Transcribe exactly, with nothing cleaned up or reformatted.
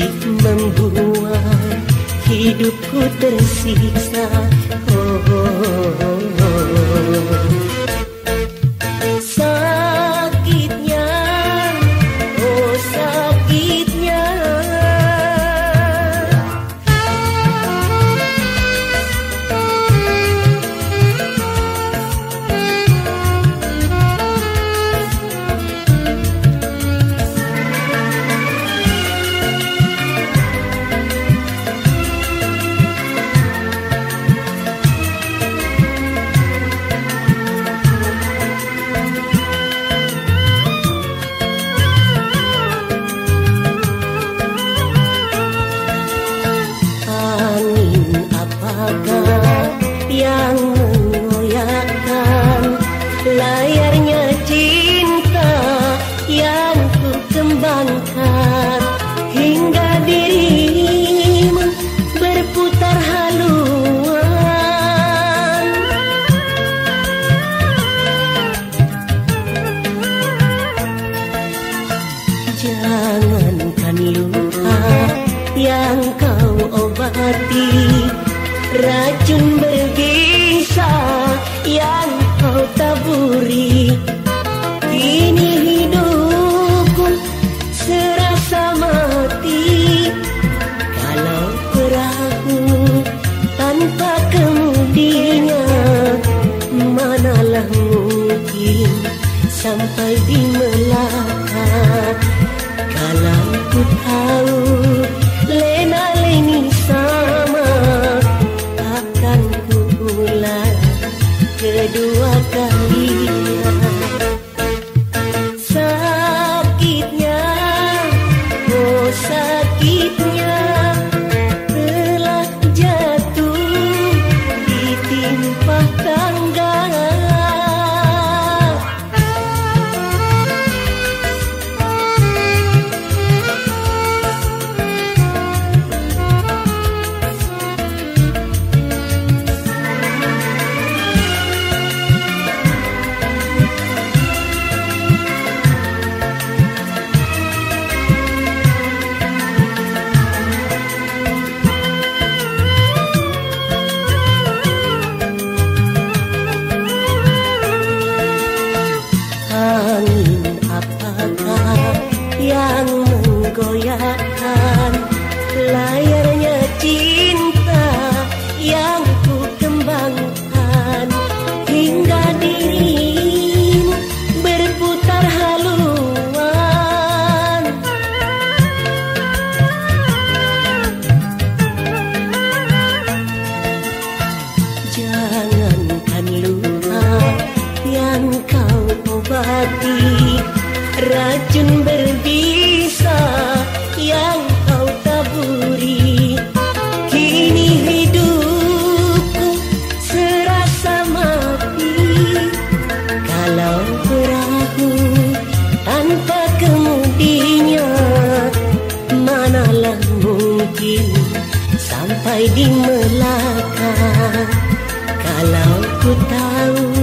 membuat hidupku tersiksa. Oh, oh, oh, oh. Sakitnya, oh sakitnya. Yang mengoyakkan layarnya cinta yang ku kembangkan, hingga dirimu berputar haluan. Jangankan luka yang kau obati, racun berbisa yang kau taburi. Kini hidupku serasa mati, kalau perahu tanpa kemudinya, manalah mungkin sampai di Melaka. Kalau ku tahu lena-leni sama, kedua kalinya. Sakitnya, oh sakitnya, telah jatuh ditimpa tangga. Angin apakah yang menggoyahkan layarnya cinta yang ku kembangkan, hingga dirimu berputar haluan. Jangankan luka yang kau obati, racun berbisa yang kau taburi. Kini hidupku serasa mati, kalau perahu tanpa kemudinya, manalah mungkin sampai di Melaka. Kalau ku tahu